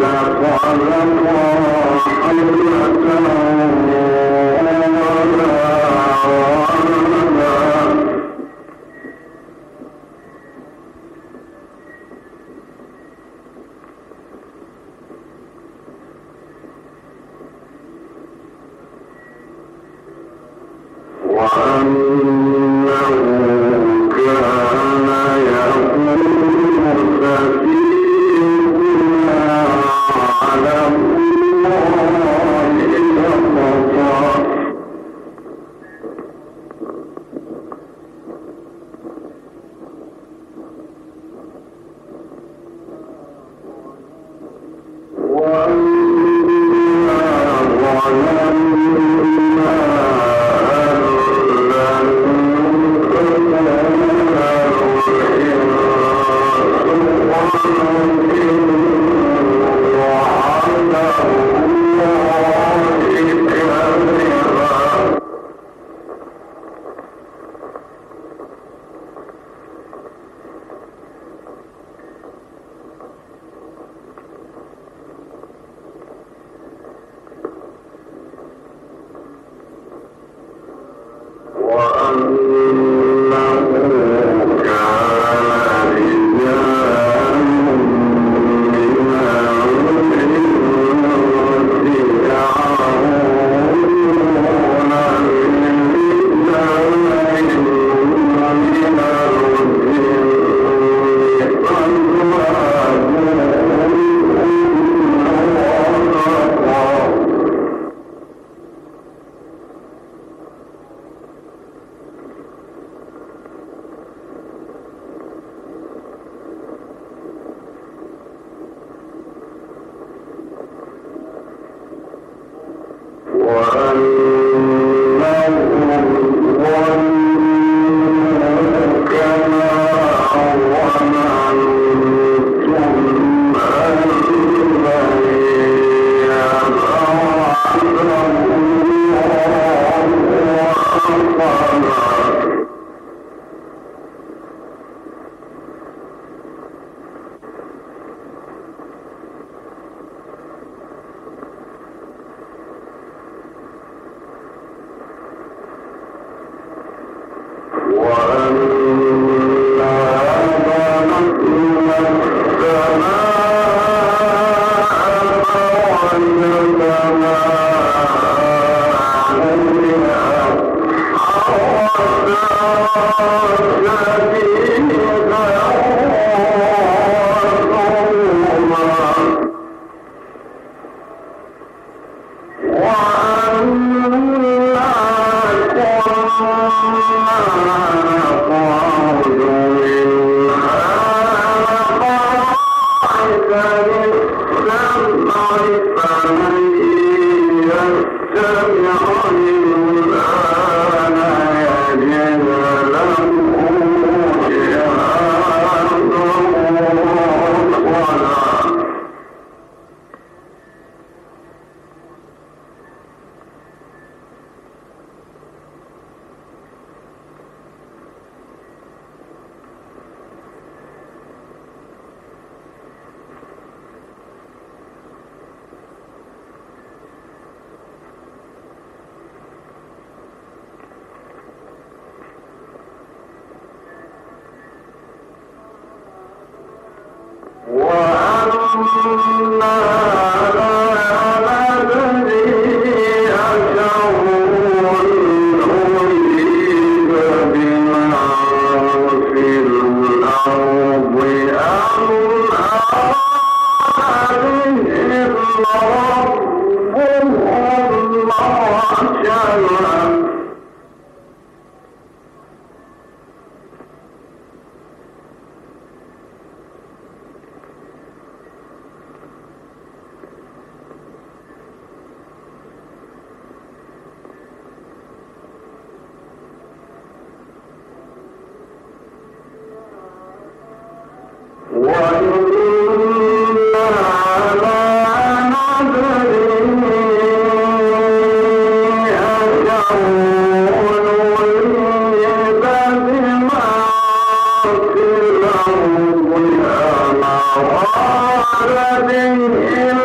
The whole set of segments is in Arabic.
وَعَلَى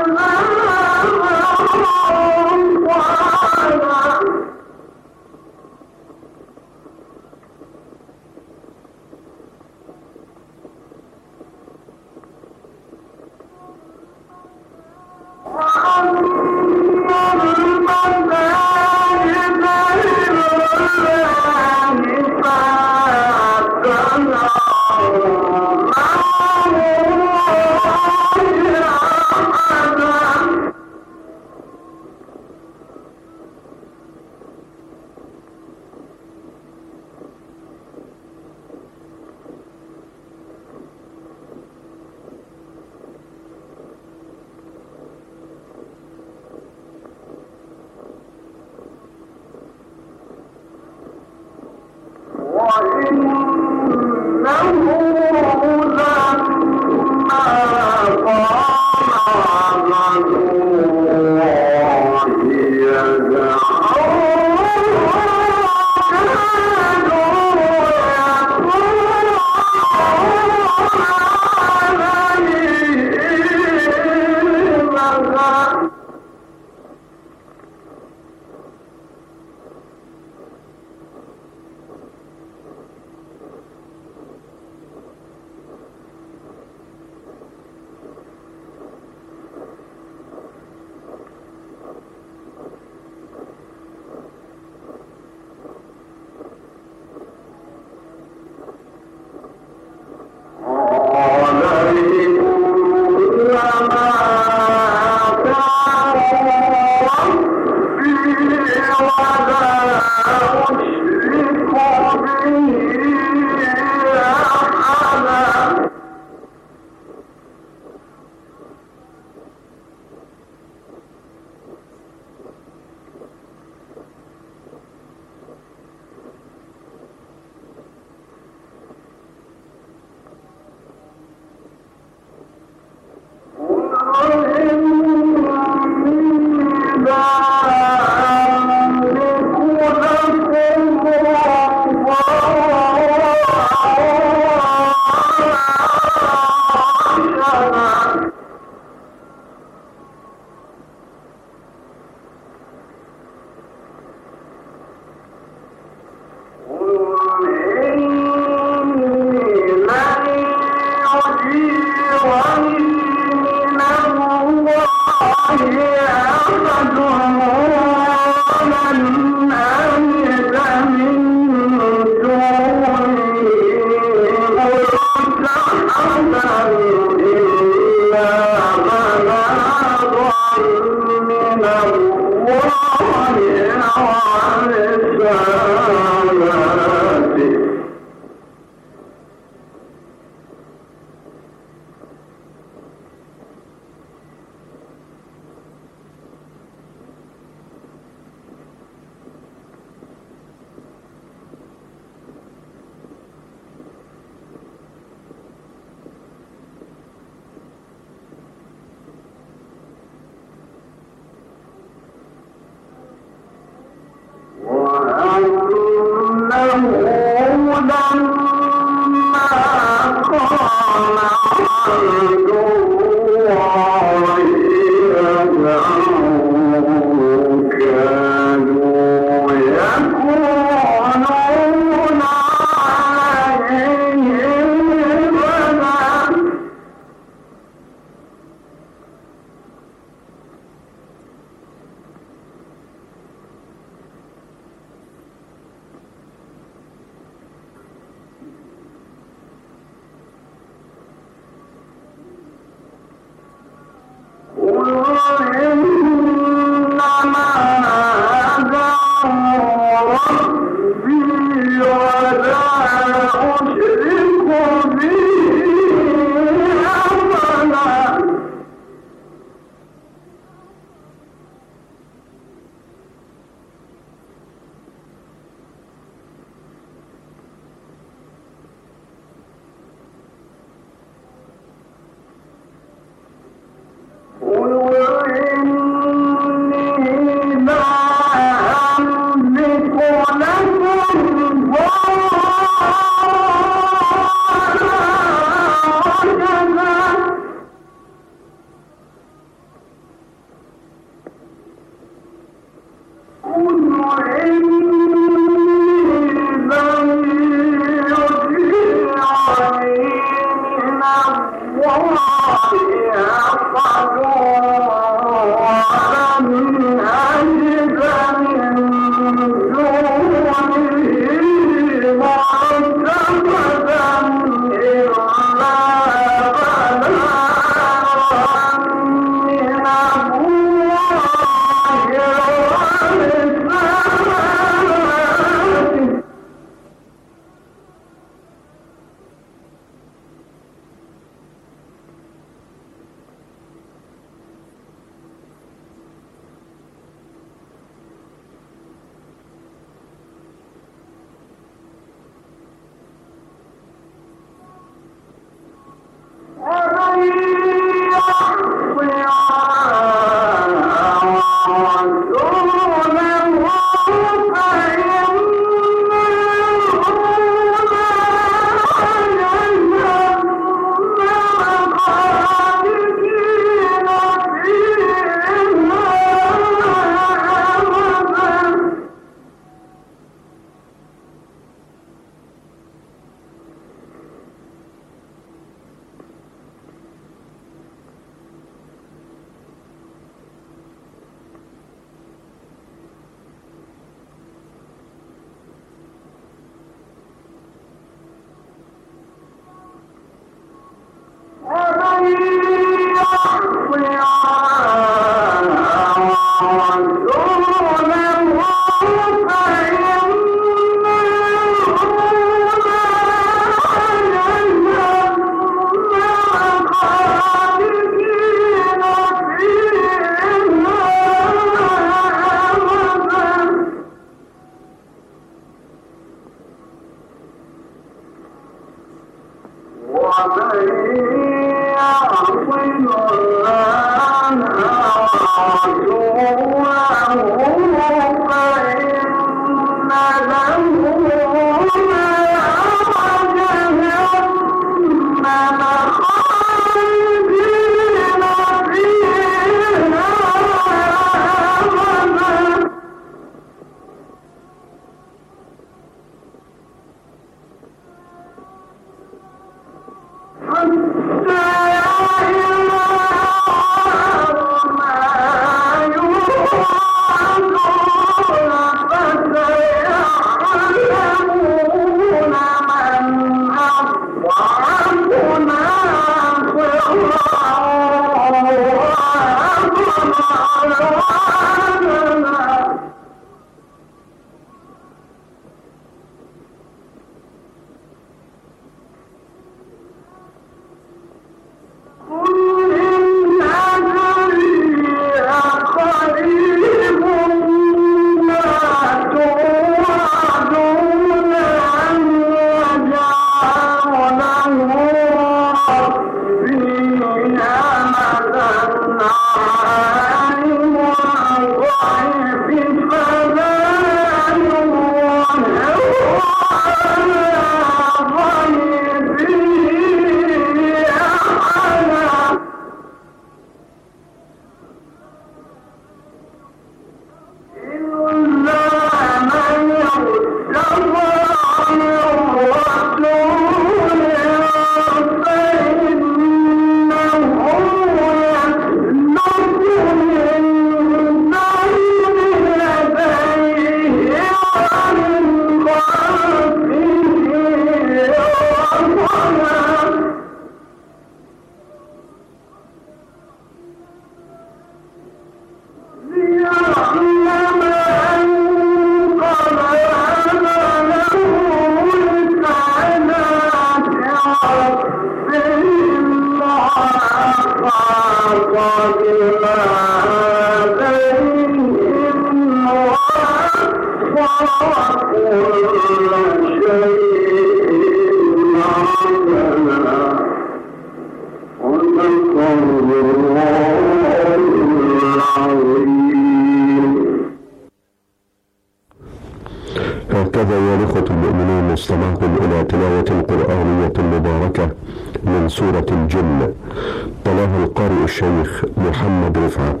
هكذا يا إخوة المؤمنين استمعتم إلى تلاوة قرآنية مباركة من سورة الجن، تلاها القارئ الشيخ محمد رفعت.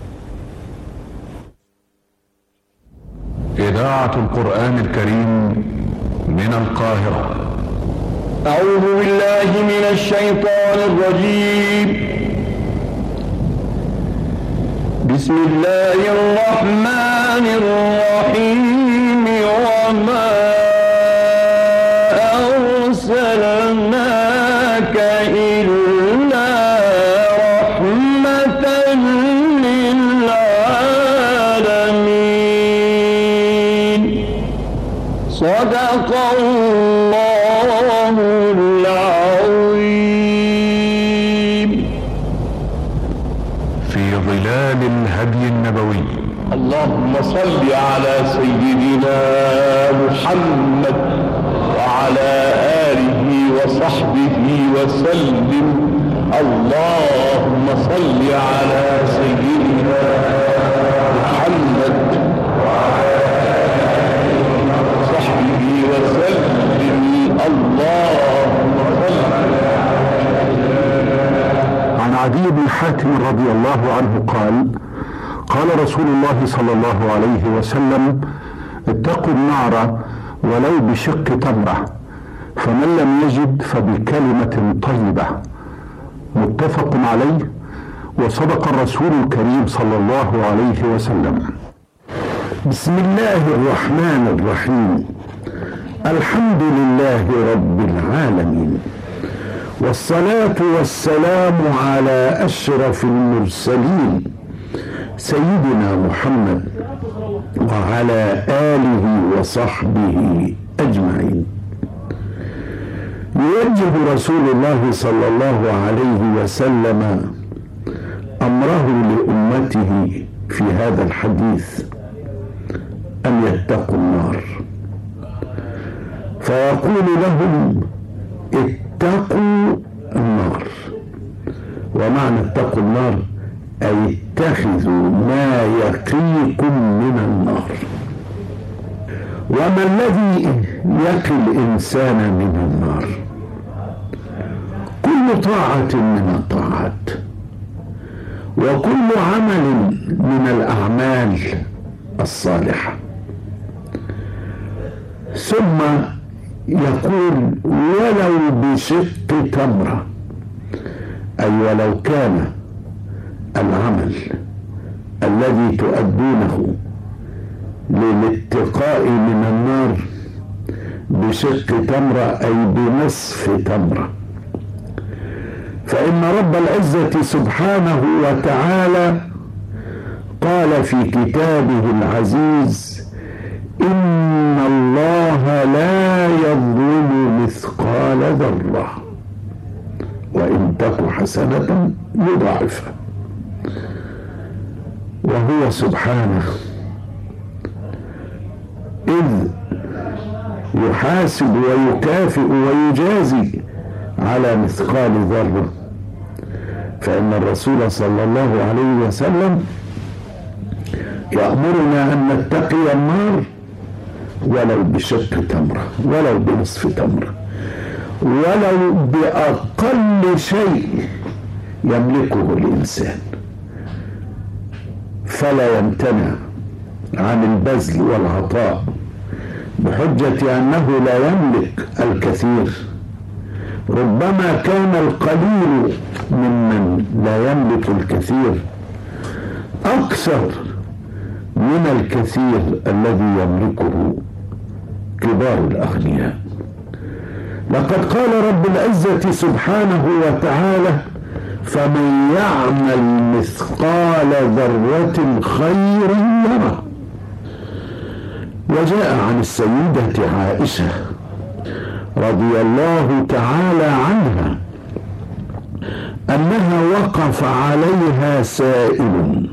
إذاعة القرآن الكريم من القاهرة. أعوذ بالله من الشيطان الرجيم. بسم الله الرحمن الرحيم. وما أرسلناك إلا رحمة للعالمين. صدق الله العظيم. في ظلال الهدي النبوي. اللهم صل على سيدنا محمد وعلى آله وصحبه وسلم. اللهم صل على سيدنا محمد وعلى آله وصحبه وسلم. اللهم صل على عن عدي بن حاتم رضي الله عنه قال: قال رسول الله صلى الله عليه وسلم: اتقوا النار ولو بشق تمرة، فمن لم يجد فبكلمة طيبة. متفق عليه، وصدق الرسول الكريم صلى الله عليه وسلم. بسم الله الرحمن الرحيم. الحمد لله رب العالمين، والصلاة والسلام على أشرف المرسلين سيدنا محمد وعلى آله وصحبه أجمعين. يوجه رسول الله صلى الله عليه وسلم أمره لأمته في هذا الحديث أن يتقوا النار، فيقول لهم: اتقوا ومعنى اتقوا النار أي اتخذوا ما يقيكم من النار. وما الذي يقي الإنسان من النار؟ كل طاعة من الطاعات وكل عمل من الأعمال الصالحة. ثم يقول ولو بشق تمرة، أي ولو كان العمل الذي تؤدونه للاتقاء من النار بشق تمرة أي بنصف تمرة، فإن رب العزة سبحانه وتعالى قال في كتابه العزيز إن الله لا يظلم مثقال ذرة وإن تك حسنة يضاعفها. وهو سبحانه إذ يحاسب ويكافئ ويجازي على مثقال ذرة، فإن الرسول صلى الله عليه وسلم يأمرنا أن نتقي النار ولو بشق تمرة، ولو بنصف تمرة، ولو بأقل شيء يملكه الإنسان، فلا يمتنع عن البذل والعطاء بحجة أنه لا يملك الكثير. ربما كان القليل ممن لا يملك الكثير أكثر من الكثير الذي يملكه كبار الأغنياء. لقد قال رب العزة سبحانه وتعالى فمن يعمل مثقال ذرة خيرا يره. وجاء عن السيدة عائشة رضي الله تعالى عنها أنها وقف عليها سائل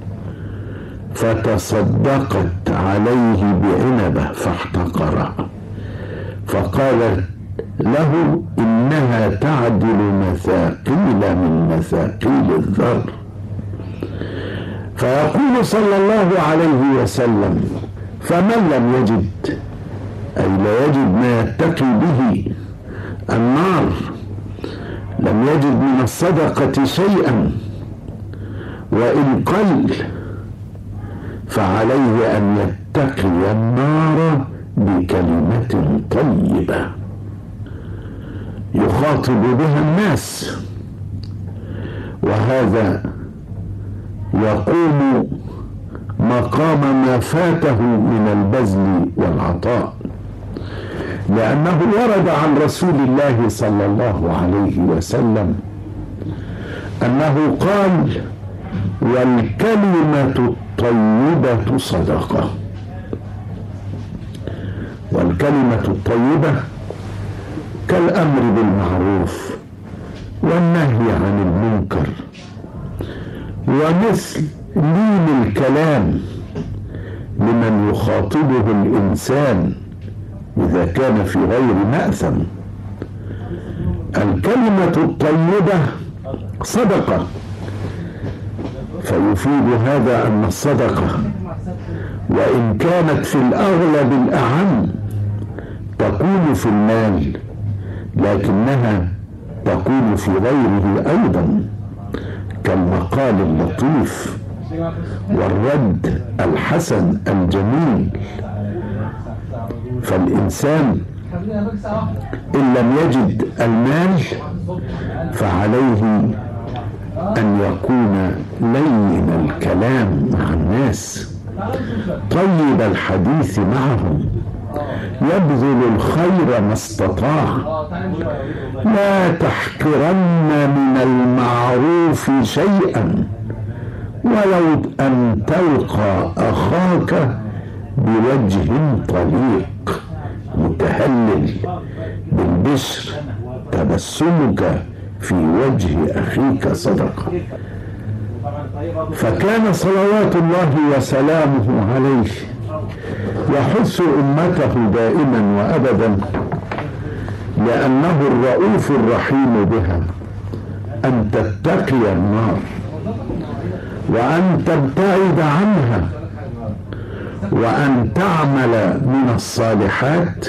فتصدقت عليه بعنبة فاحتقرها، فقالت له إنها تعدل مثاقيل من مثاقيل الذر. فيقول صلى الله عليه وسلم فمن لم يجد، أي لا يجد ما يتقي به النار، لم يجد من الصدقة شيئا وإن قل، فعليه أن يتقي النار بكلمة طيبة يخاطب بها الناس، وهذا يقوم مقام ما فاته من البذل والعطاء، لأنه ورد عن رسول الله صلى الله عليه وسلم أنه قال والكلمة الطيبة صدقة. والكلمة الطيبة كالأمر بالمعروف والنهي عن المنكر، ومثل لين الكلام لمن يخاطبه الإنسان إذا كان في غير مأثم. الكلمة الطيبة صدقة، فيفيد هذا أن الصدقة وإن كانت في الأغلب الأعم تكون في المال، لكنها تكون في غيره أيضا، كالمقال اللطيف والرد الحسن الجميل. فالإنسان إن لم يجد المال فعليه أن يكون لين الكلام مع الناس، طيب الحديث معهم، يبذل الخير ما استطاع، لا تحقرن من المعروف شيئا ولو أن تلقى أخاك بوجه طليق متهلل بالبشر، تبسمك في وجه أخيك صدقة. فكان صلوات الله وسلامه عليه يحث أمته دائما وأبدا، لأنه الرؤوف الرحيم بها، أن تتقي النار وأن تبتعد عنها وأن تعمل من الصالحات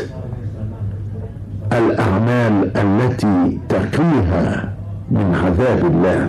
الأعمال التي تقيها من عذاب الله،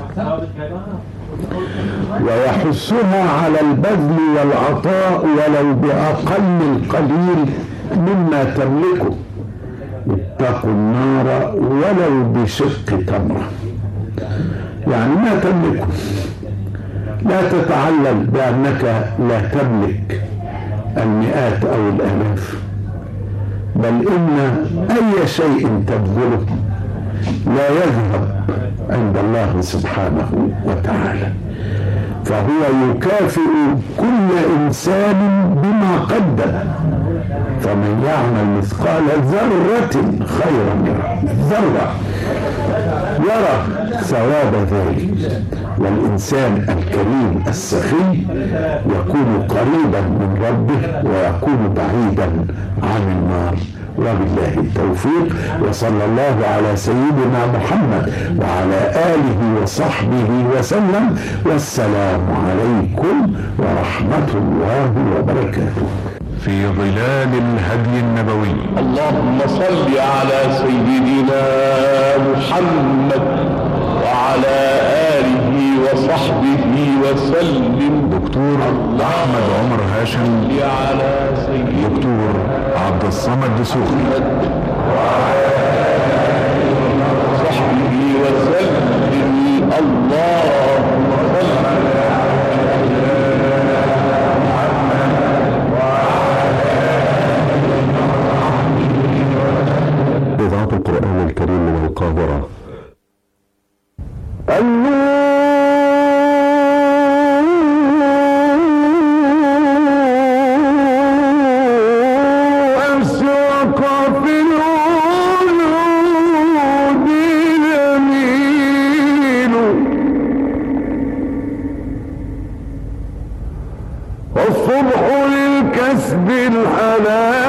ويحثها على البذل والعطاء ولو بأقل القليل مما تملكه. اتقوا النار ولو بشق تمرة، يعني ما تملكه. لا تتعلل بأنك لا تملك المئات أو الآلاف، بل إن أي شيء تبذله لا يذهب عند الله سبحانه وتعالى، فهو يكافئ كل إنسان بما قدم. فمن يعمل مثقال ذرة خيرا ذرة يرى ثواب ذلك. والإنسان الكريم السخي يكون قريبا من ربه ويكون بعيدا عن النار. وبالله التوفيق، وصلى الله على سيدنا محمد وعلى آله وصحبه وسلم، والسلام عليكم ورحمة الله وبركاته. في ظلال الهدي النبوي. اللهم صل على سيدنا محمد وعلى آله وصحبه وسلم. دكتور أحمد عمر هاشم، على سيدنا دكتور عبد الصمد دسوقي، وعلى آله وصحبه وسلم. اللهم صل على إذاعة القرآن الكريم من القاهرة. والصبح للكسب الحلال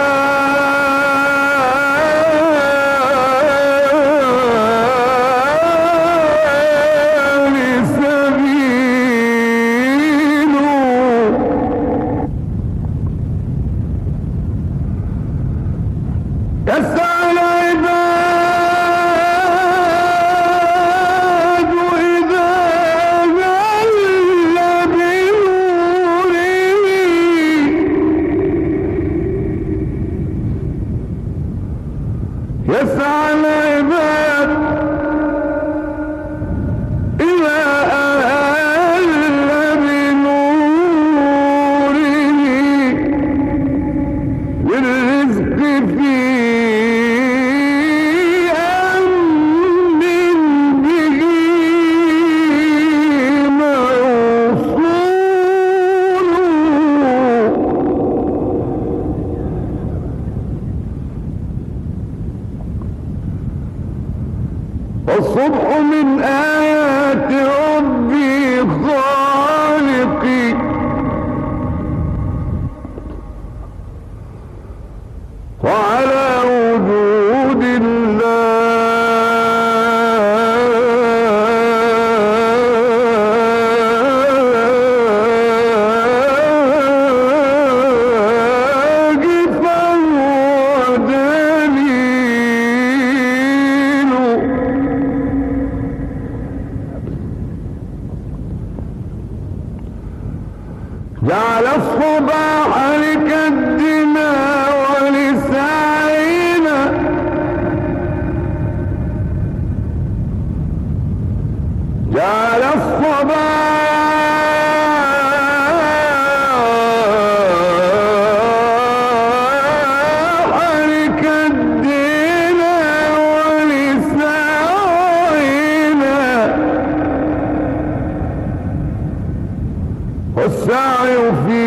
يسعى العباد إذا أهل بنوره والرزق في أمن به موصول. والصبح من آيات ربي خالقي وعلى وجود الله فهو دليل. جعل الصباح لكدنا ولسعينا جعل الصباح لكدنا ولسعينا والسعي في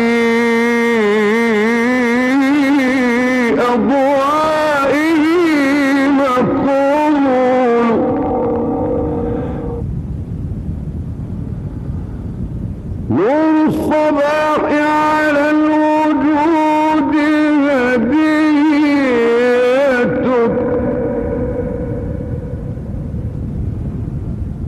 أضوائه مقبول. نور الصباح على الوجود هدية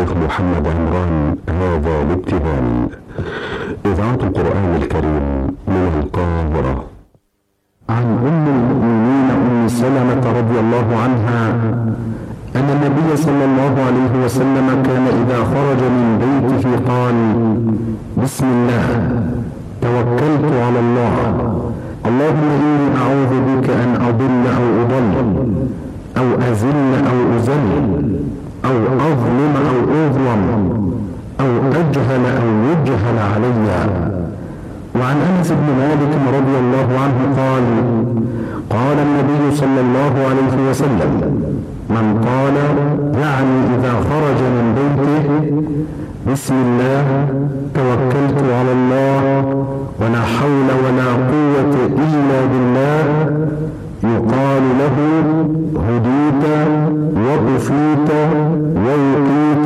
الشيخ محمد عمران هذا الابتهال. إذاعة القرآن الكريم من القاهرة. عن أم المؤمنين أم سلمة رضي الله عنها أن النبي صلى الله عليه وسلم كان إذا خرج من بيته قال: بسم الله، توكلت على الله، اللهم إني أعوذ بك أن أضل أو أضل أو أذل أو أذل أو أظلم أو أظلم أو أجهل أو يجهل علي. وعن أنس بن مالك رضي الله عنه قال: قال النبي صلى الله عليه وسلم: من قال يعني إذا خرج من بيته بسم الله، توكلت على الله، ولا حول ولا قوة إلا بالله، يقال له: هديت وكفيت ووقيت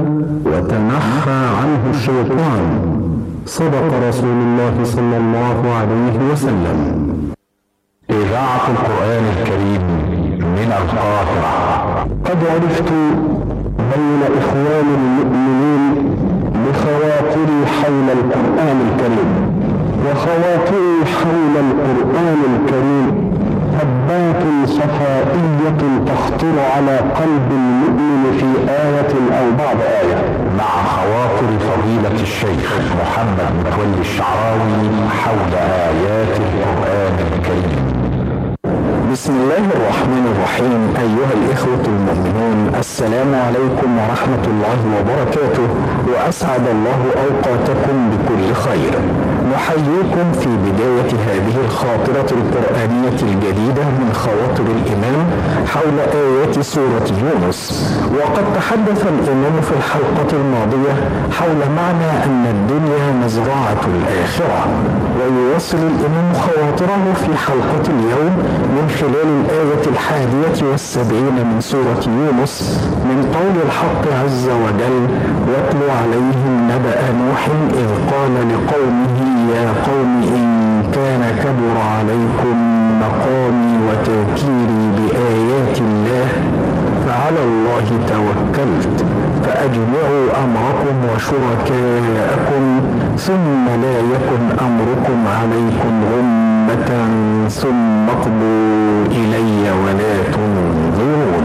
وتنحى عنه الشيطان. صدق رسول الله صلى الله عليه وسلم. إذاعة القرآن الكريم من القاهرة. قد عرفت بين إخوان المؤمنين بخواطري حول القرآن الكريم، وخواطري حول القرآن الكريم هبات صفائية تخطر على قلب المؤمن في آية أو بعض آية، مع خواطر فضيلة الشيخ محمد متولي الشعراوي حول آيات القرآن الكريم. بسم الله الرحمن الرحيم. أيها الإخوة المؤمنون، السلام عليكم ورحمة الله وبركاته، وأسعد الله أوقاتكم بكل خير. نحييكم في بداية هذه الخاطرة القرآنية الجديدة من خواطر الإمام حول آيات سورة يونس. وقد تحدث الإمام في الحلقة الماضية حول معنى أن الدنيا مزرعة الآخرة، ويواصل الإمام خواطره في حلقة اليوم من خلال الآية 71 من سورة يونس، من قول الحق عز وجل: واتل عليهم نبأ نوح إذ قال لقومه يا قوم إن كان كبر عليكم مقامي وتذكيري بآيات الله فعلى الله توكلت فأجمعوا أمركم وشركاءكم ثم لا يكن أمركم عليكم غمة ثم اقضوا إلي ولا تنظرون.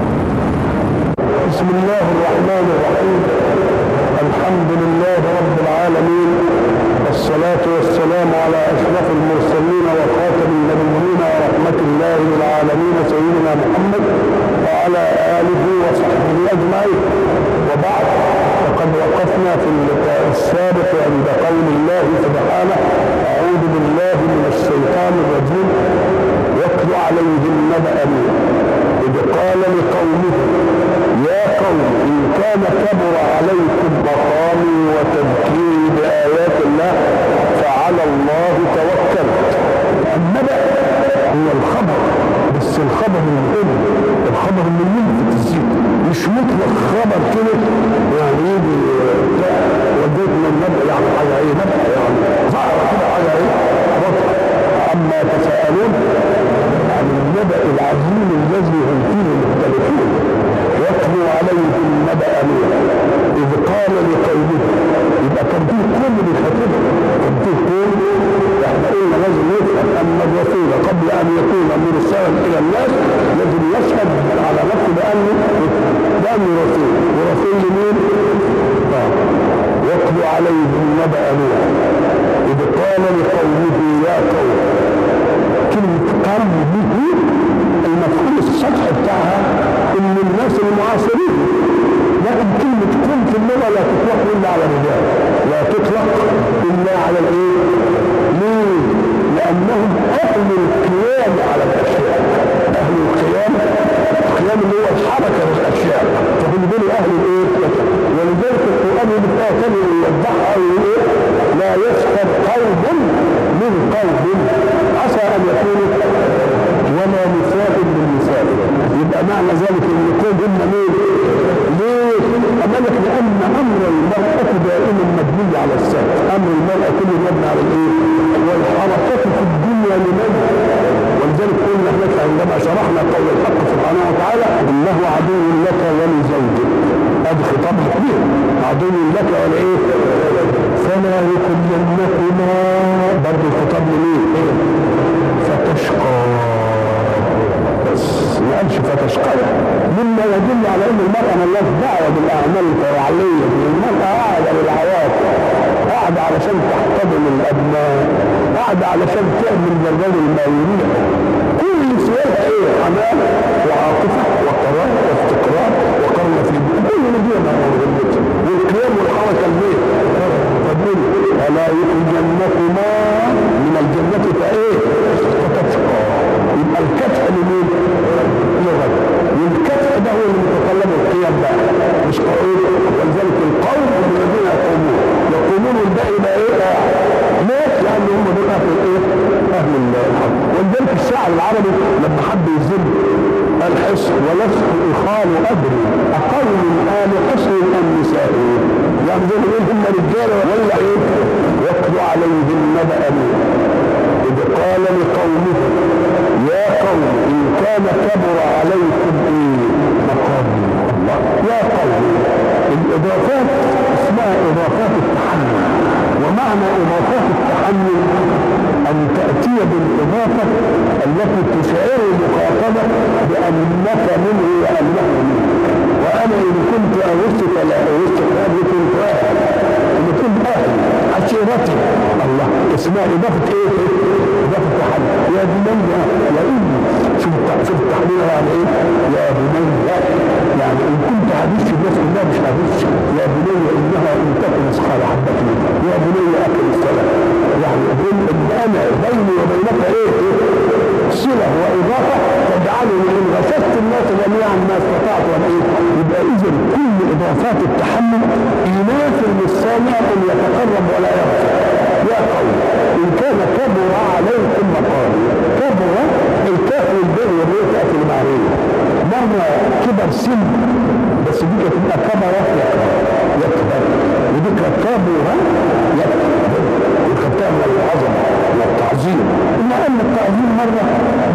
بسم الله الرحمن الرحيم. الحمد لله رب العالمين، والصلاة والسلام على أشرف المرسلين وخاتم النبيين ورحمة الله للعالمين سيدنا محمد وعلى آله وصحبه أجمعين. وبعد، فقد وقفنا في اللقاء السابق عند قول الله سبحانه: أعوذ بالله من الشيطان الرجيم. واتل عليهم نبأ نوح إذ قال لقومه يا قوم إن كان كبر عليكم مقامي وتذكيري بآيات الله فعلى الله توكلت. النبأ هو الخبر، بس الخبر المهم، الخبر اللي يلفت الذهن، مش مطلق خبر كده يعني يجي وديتنا النبأ يعني حاجة ايه، نبأ يعني ظهر كده حاجة ايه بطل. أما تساءلون عن النبأ العظيم الذي هم فيه مختلفون. واتلوا عليهم نبأ نوح إذ قال لقومه. يبقى كان فيه كل بيخاطبه، كان فيه كل. احنا قلنا لازم نفهم أن الرسول قبل أن يكون مرسلا إلى الناس لازم يشهد على نفسه بأنه رسول. ورسول لمين؟ واتلوا عليهم نبأ نوح إذ قال لقومه يا قوم. كلمة قومه المفهوم السطح بتاعها ان الناس المعاصرين، لكن كلمة قوم في اللغة لا تطلق الا على الرجال، لا تطلق الا على الايه؟ ليه؟ لانهم اهل القيام على الاشياء، اهل القيام اللي هو الحركة بالاشياء، فبنقول اهل الايه؟ ولذلك القرآن بالتالي يوضحها ويقول لا يسخر قوم من قوم عسى ان يكونوا ولا نساء من نساء. يبقى معنى ذلك ان يكون هم مين؟ ليه؟ أمالك لأن أمر المرأة دائما مبني على السبب، أمر المرأة كله مبني على الإيه؟ والحركات في الدنيا لمن؟ ولذلك قلنا هناك عندما شرحنا قول الحق سبحانه وتعالى: إنه عدو لك ولزوجك، ادي خطاب الاثنين، عدو لك ولا ايه؟ فلا يكلمكما، برضه الخطاب لمين؟ فتشقى، بس ما قالش فتشقى، مما يدل على ان المرأة مالهاش دعوة بالاعمال الفعلية، المرأة قاعدة بالعواطف، قاعدة علشان تحتضن الابناء، قاعدة علشان تعمل للرجل ما يريد، كل سؤالها ايه؟ حنان وعاطفة وقرار واستقرار وقرن في كل دي ما غلبتها، والقيام والحركة البيت. فبقول الا يخرجنكما من الجنة فايه؟ فتشقى. يبقى الكتف لمين؟ للرجل، والكتف ده هو اللي متطلب القيام بقى، مش قائل. ولذلك القوم الذين يقومون الباقي بقى ايه؟ ليه؟ لان هم دول اهل الايه؟ اهل الحق. ولذلك الشاعر العربي لما حب يذم قال حسن ولست اخال ادري اقل من ال حسن النساء، يعني زي ما يقول هم رجاله ولا ايه؟ واتلو عليهم نبأ إذ قال لقومه يا قوم إن كان كبر عليكم مقامي الله، يا قوم. الإضافات اسمها إضافات التحمل، ومعنى إضافات التحمل أن تأتي بالإضافة التي تشعر المخاطبة بأنك منه وأنه منه، وأنا إن كنت أغش فلا أغش فأنا كنت أهل، إن كنت أهل عشيرتي الله، اسمها إضافة إيه؟ إضافة تحمل. يا بني يا إني، شوف التحميل يعني إيه؟ يا بني يعني إن كنت هغش الناس كلها مش هغش، يا بني إنها إن تكن مثقال حبة منه، يا بني أكل الصلاة، يعني أقول إن أنا بيني وبينك إيه؟ صلة وإضافة تجعلني إن غششت الناس جميعا ما استطعت ولا إيه؟ يبقى إذا كل إضافات التحمل إيناس للسامع أن يتقرب ولا يغفر. يا قوم إن كان كبر عليكم مقامي، كبر الكاف والبر والريح تأتي المعنية، مرة كبر سن بس دي تبقى كبر يكبر، ودي كبر يكبر، وكبتها من العظمة والتعظيم. إلا أن التعظيم مرة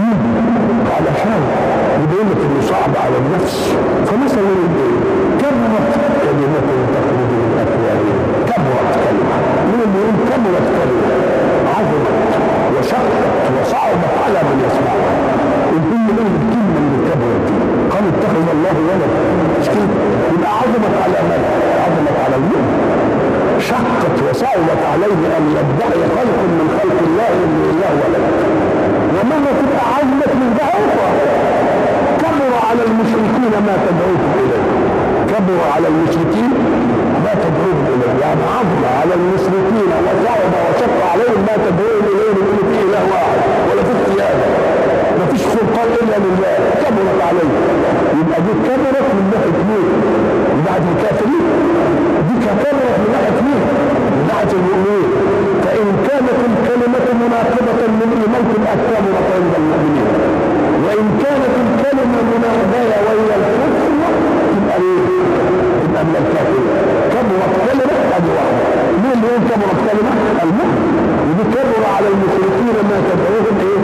علشان يبين لك إنه صعب على النفس. فمثلا كبرت كلمة تخرج من أفواههم، كبرت كلمة، من اللي يقول كبرت كلمة عظمت وشقت وصعبت على من يسمعها. الكل من الكلمة اللي كبرت دي قال اتخذ الله ولد، مش كده؟ يبقى عظمت على من؟ عظمت على المؤمن. شقت وصعبت عليه ان يدعي خلق من خلق الله ان الله ولد. ومرة تبقى عظمت من ده اخرى، كبر على المشركين ما تدعوهم اليه، كبر على المشركين ما تدعوهم اليه، يعني عظم على المشركين وصعب وشق عليهم ما تدعوهم اليه، يقولوا في اله واحد ولا في اختيار، ما فيش سلطان الا لله، كبرت عليه. يبقى دي كبرت من ناحيه مين؟ من ناحيه الكافرين، دي كبرت من ناحيه مين؟ من ناحيه المؤمنين. فان كانت الكلمه مناقضه من ايمانكم كبرت عند المؤمنين، وان كانت الكلمه مناقضه وهي الكفر تبقى ايه؟ تبقى من الكافرين. كبرت كلمه ادي واحده، مين اللي يقول كبرت كلمه؟ المؤمن. ودي كبر على المشركين ما تدعوهم ايه؟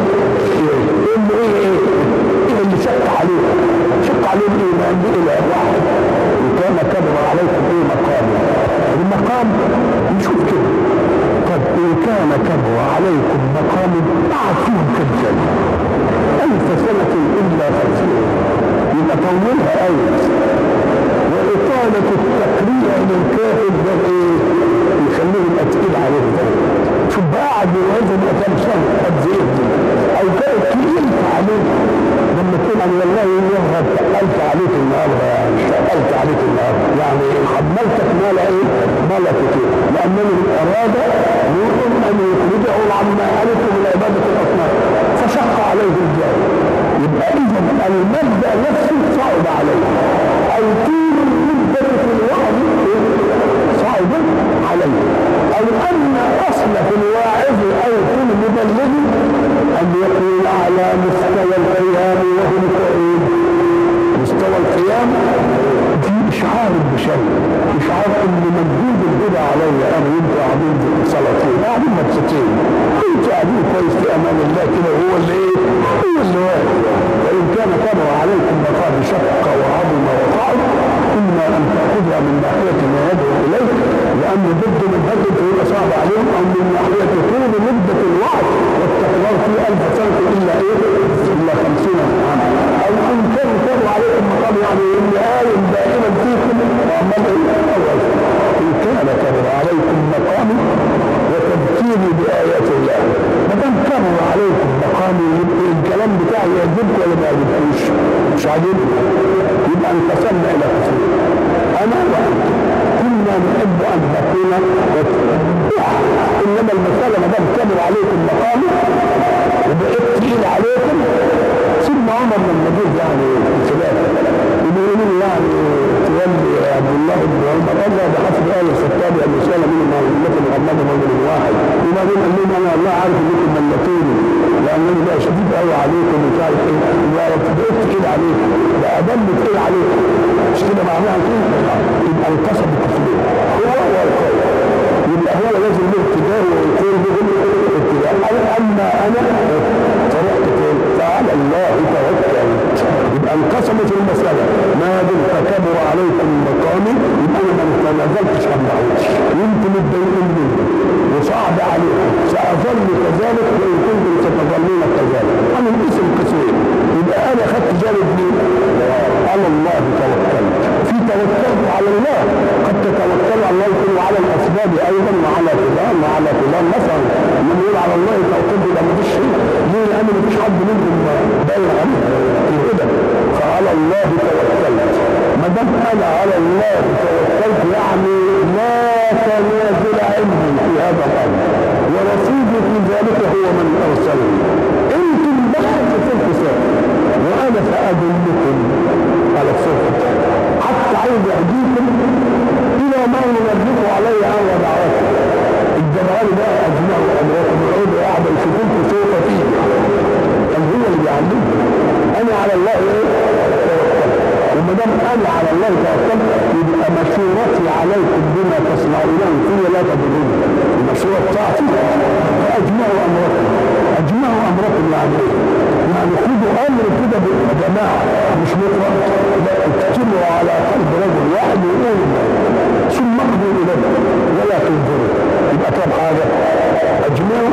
ايه اللي شق عليه؟ شق عليه الايمان باله واحد. وكان كبر عليكم ايه؟ مقام. المقام نشوف كده. طب ان كان كبر عليكم مقام قعد فيهم كم سنه؟ 1000 سنه الا 50، يبقى طولها قوي. واطاله التقريع للكافر ده ايه؟ يخليهم اتقيل عليه ده. شوف بقى قعد يوازن كم سنه قد زيت او كانت تقيلت عليه. لما تقول عن والله يوهب تقلت عليك النهارده، يعني تقلت عليك النهارده، يعني حملتك ما لا ايه؟ ما لا تطيق، لانه اراد نوح ان يخرجه عما عرفه من عباده الاصنام فشق عليه الجهل. يبقى اذا المبدا نفسه صعب عليه، او طول المده في الوعظ صعب عليه، او ان اصل في الواعظ او في المبلغ ان يكون على مستوى القيام وهم قائمون. مستوى القيام دي اشعار بشيء، اشعار ان مجهود البدع علي انا وانت قاعدين صلاتين قاعدين مبسوطين، انتوا قاعدين كويس في امان الله كده، وهو اللي ايه؟ هو اللي واقف. وان كان كبر عليكم مقام شق وعظم وصعب اما ان تاخذوا تدعو اليه، لانه ضد منهج فيبقى صعب عليهم، او من ناحيه طول مده الوعظ والتكرار في 1000 سنه الا 50 عاما، او ان كانوا كانوا عليكم مقام يعني اني آيم دائما فيكم وعمال ان كان كبر عليكم مقامي وتذكيري بايات الله. ما دام كبر عليكم مقامي يبقى الكلام بتاعي يعجبكم ولا ما يعجبكوش؟ مش عاجبكم يبقى انقسمنا الى قسمين، انا وانتم كنا نحب ان نكون انما المساله ما دام كبر عليكم مقامي وبقيت تقيل عليكم. ثم عمر لما جه يعني في الخلافه يقولوا له يعني تولي عبد الله بن عمر، قال له بحسب اهل الخطاب ان رساله منهم مثل محمد رجل واحد، وبعدين قال لهم انا الله عارف انكم ملتوني لانني بقى شديد قوي عليكم ومش عارف ايه، يا رب بقيت تقيل عليكم بقى دم تقيل عليكم، مش كده معناها كده؟ يبقى انقسم التقليد هو والقول، يبقى هو لازم له اتجاه ويكون بهم اتجاه. اما انا فرحت فين؟ فعلى الله توكلت. يبقى انقسمت المساله، ما دمت كبر عليكم مقامي يبقى انا ما نزلتش عن دعوتي، انتم متضايقين مني وصعب عليكم، ساظل كذلك وان كنتم ستظلون كذلك. انا الاسم قسمين، يبقى انا خدت جانب مين؟ على الله توكلت. في توكلت على الله، قد تتوكل على الله يكون على الاسباب ايضا وعلى فلان وعلى فلان مثلا، من يقول على الله توكلت يبقى ما فيش شيء، ليه؟ لان ما فيش حد منهم باين عليه الهدى، فعلى الله توكلت. ما دام انا على الله توكلت يعني لا تنازل عندي في هذا الامر، ورصيدي في ذلك هو من ارسلني. انتم بقى في الحساب وانا سادلكم على الصدق، حتى عايز يهديكم الى ما ينبه علي عن دعوته. الجمال ده اجمعوا امركم العود واحد يشوفوكم سوف فيه، كان هو اللي بيعلمكم. انا على الله ايه؟ وما دام انا على الله توكلت يبقى مشورتي عليكم بما تصنعونه فيه لا تضرون. المشوره بتاعتي فاجمعوا امركم. اجمعوا امركم يعني ايه؟ يعني خذوا امر كده بالجماعه مش مفرد، لا اجتمعوا على قلب رجل واحد ويقولوا ثم اقضوا اليه ولا تنظروا. يبقى كم حاجه؟ اجمعوا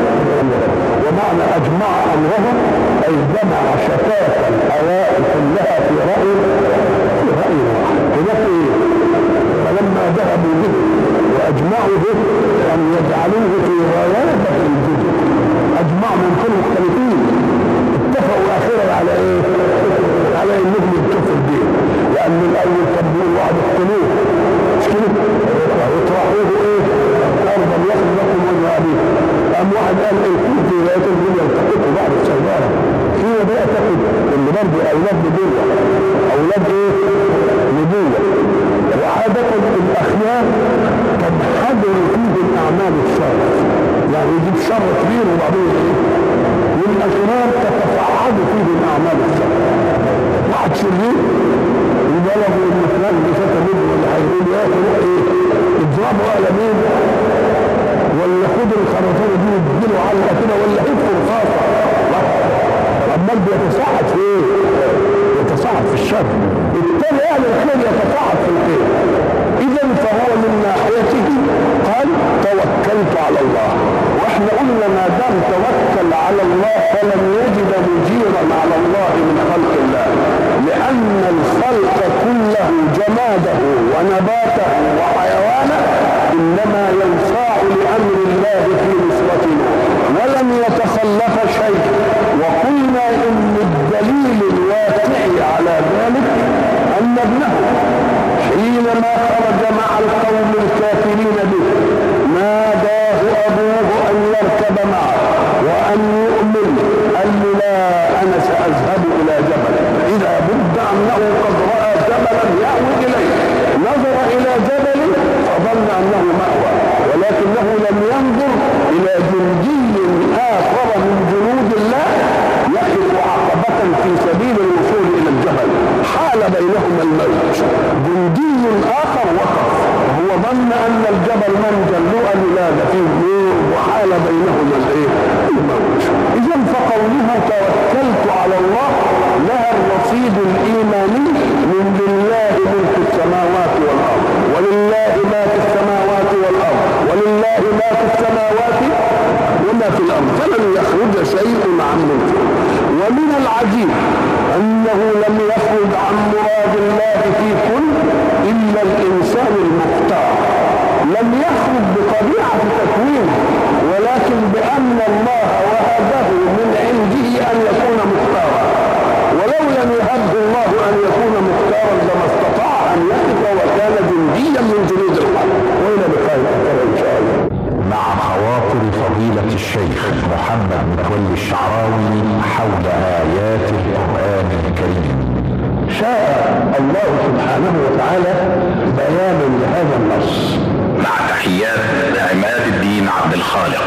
ومعنى اجمع امرهم اي جمع شتات الاراء كلها في راي واحد. هناك ايه؟ فلما ذهبوا به واجمعوا به ان يجعلوه في غيابه الجدد، اجمعوا من كل مختلفين اتفقوا اخيرا على ايه؟ على انهم يتفقوا به، لان الاول كان بيقول واحد اقتلوه مش كده؟ ويطرحوه ايه؟ ارضا يخرج لكم وجه ابيه. قام واحد قال ايه؟ كنت لا تنزل يلتقطوا بعض السيارة فيما بقى تاخد اللي برضه اولاد نبوة، اولاد ايه؟ نبوة. وعادة الاخيار كان حضر فيه الاعمال الشر، يعني يجيب شر كبير وبعدين ايه؟ والاشرار تتصاعد فيه الاعمال الشر. واحد شرير وبلغوا ان فلان بشكل منه ولا هيقول يا اخي روح ايه؟ اضربوا على مين؟ ولا خدوا الخرطانه دي واديله علقه كده ولا حفوا الخاصه. عمال بيتصاعد في ايه؟ يتصاعد في الشر. التاني اهل الخير يتصاعد في الخير. اذا فهو من ناحيته قال توكلت على الله، واحنا قلنا ما دام توكل على الله فلن يجد مجيرا على الله من خلق الله، لان الخلق كله جماده ونباته وحيوانه انما ينصاع لامر الله في نصرته ولم يتخلف شيء. وقلنا ان الدليل الواقع على ذلك ان ابنه حينما خرج مع القوم الكافرين به ناداه ابوه ان يركب معه وان يؤمن، قال له لا انا ساذهب الى جبل، اذا بد انه قد راى جبلا ياوي اليه، نظر الى جبل فظن انه مأوى، ولكنه لم ينظر الى جندي اخر من جنود الله يقف عقبة في سبيل الوصول الى الجبل، حال بينهما الموت. جندي اخر وقف، هو ظن ان الجبل منجل له لا فيه نور، وحال بينهما الايه؟ الموت. اذا فقوله توكلت على الله لها الرصيد الايماني من لله ملك السماوات والارض ولله ما في الأرض، فلن يخرج شيء عن ملكه. ومن العجيب أنه لم يخرج عن مراد الله في كل إلا الإنسان المختار، لم يخرج بطبيعة تكوينه، ولكن بأن الله وهبه من عنده أن يكون مختارا، ولو لم يهبه الله أن يكون مختارا لما استطاع أن يقف وكان جنديا من جنود الحق. وإلى لقاء آخر إن شاء الله. مع خواطر فضيلة الشيخ محمد متولي الشعراوي حول آيات القرآن الكريم. شاء الله سبحانه وتعالى بيان لهذا النص. مع تحيات عماد الدين عبد الخالق.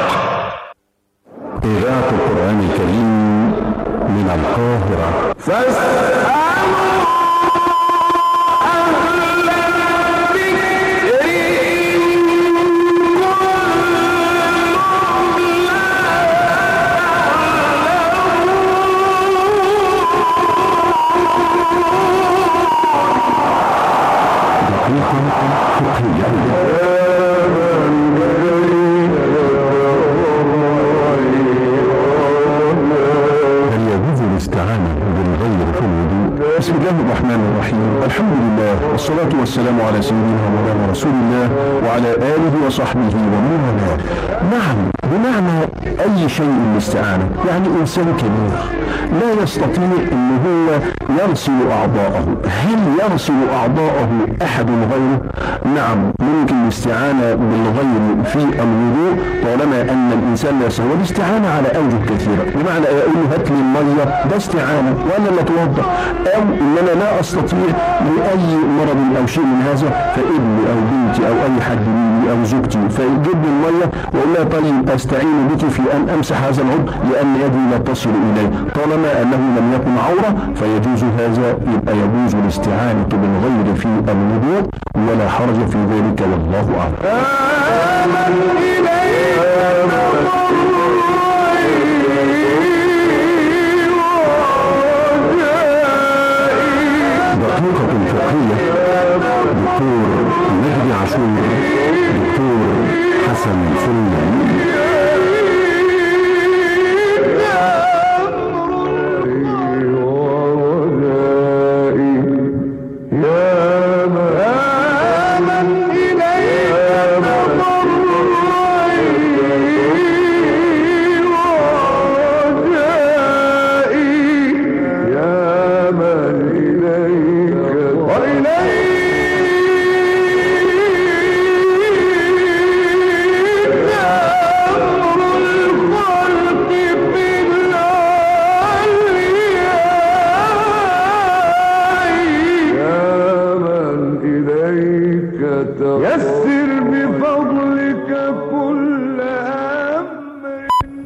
إذاعة القرآن الكريم من القاهرة. بسم الله الرحمن الرحيم. الحمد لله والصلاة والسلام على سيدنا مولانا رسول الله وعلى آله وصحبه ومن والاه. نعم، بمعنى أي شيء الاستعانة، يعني إنسان كبير لا يستطيع أن هو يرسل أعضاءه. هل يرسل أعضاءه أحد غيره؟ نعم، ممكن الاستعانة بالغير في الوضوء طالما أن الإنسان لا يستطيع. والاستعانة على أوجه كثيرة، بمعنى أقول له هات لي المية، ده استعانة، وأنا اللي أتوضأ. أو إن أنا لا أستطيع لأي مرض أو شيء من هذا، فابني أو بنتي أو أي حد مني أو زوجتي فيجيب لي المية وأقول لها طيب أستعين بك في أن أمسح هذا العضو لأن يدي لا تصل إليه. طالما أنه لم يكن عورة فيجوز هذا، يبقى يجوز الاستعانة بالغير في الوضوء ولا حرج في ذلك، والله أعلم. دقيقة فقهية، دكتور مجدي عاشور، دكتور حسن سليمان. يسر بفضلك كل أمر.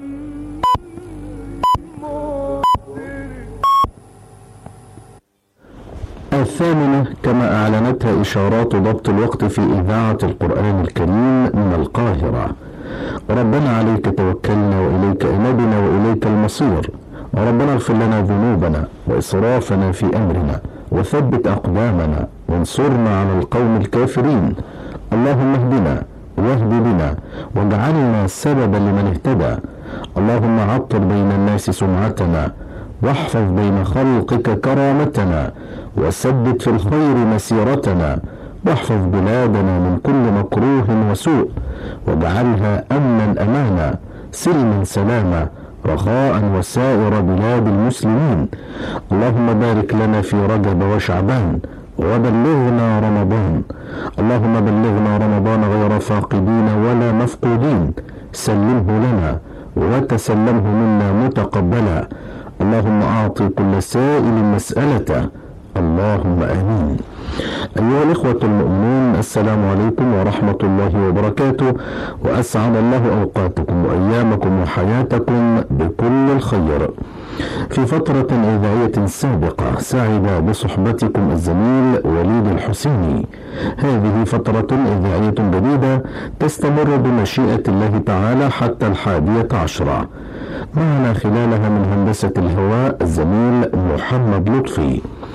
الثامنة كما أعلنتها إشارات ضبط الوقت في إذاعة القرآن الكريم من القاهرة. ربنا عليك توكلنا وإليك أنبنا وإليك المصير. ربنا اغفر لنا ذنوبنا وإسرافنا في أمرنا وثبت أقدامنا وانصرنا على القوم الكافرين. اللهم اهدنا واهد بنا واجعلنا سببا لمن اهتدى. اللهم عطر بين الناس سمعتنا واحفظ بين خلقك كرامتنا وسدد في الخير مسيرتنا واحفظ بلادنا من كل مكروه وسوء واجعلها أمنا أمانا سلما سلاما رخاء وسائر بلاد المسلمين. اللهم بارك لنا في رجب وشعبان وبلغنا رمضان. اللهم بلغنا رمضان غير فاقدين ولا مفقودين، سلمه لنا وتسلمه منا متقبلا. اللهم أعط كل سائل مسألته. اللهم آمين. أيها الإخوة المؤمنون، السلام عليكم ورحمة الله وبركاته، وأسعد الله أوقاتكم وأيامكم وحياتكم بكل الخير. في فترة إذاعية سابقة سعد بصحبتكم الزميل وليد الحسيني. هذه فترة إذاعية جديدة تستمر بمشيئة الله تعالى حتى 11. معنا خلالها من هندسة الهواء الزميل محمد لطفي.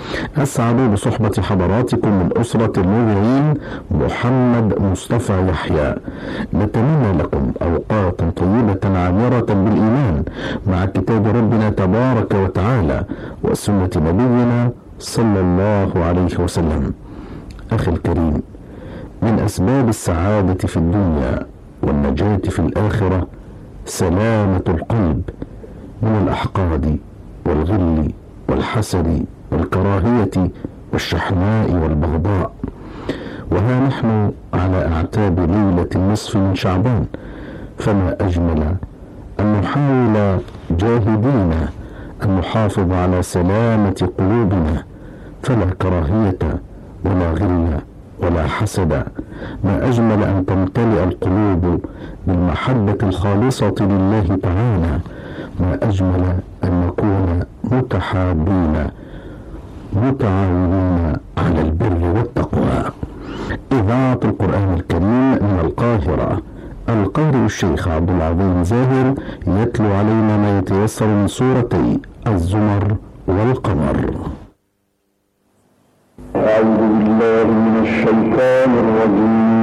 أسعد بصحبة حضراتكم من أسرة المذيعين محمد مصطفى يحيى. نتمنى لكم أوقاتا طيبة عامرة بالإيمان مع كتاب ربنا تبارك وتعالى وسنة نبينا صلى الله عليه وسلم. أخي الكريم، من أسباب السعادة في الدنيا والنجاة في الآخرة سلامة القلب من الأحقاد والغل والحسد والكراهية والشحناء والبغضاء. وها نحن على أعتاب ليلة النصف من شعبان، فما أجمل أن نحاول جاهدين أن نحافظ على سلامة قلوبنا، فلا كراهية ولا غل ولا حسد. ما أجمل أن تمتلئ القلوب بالمحبة الخالصة لله تعالى. ما أجمل أن نكون متحابين متعاونين على البر والتقوى. إذاعة القرآن الكريم من القاهرة، القارئ الشيخ عبد العظيم زاهر يتلو علينا ما يتيسر من سورتي الزمر والقمر. أعوذ بالله من الشيطان الرجيم.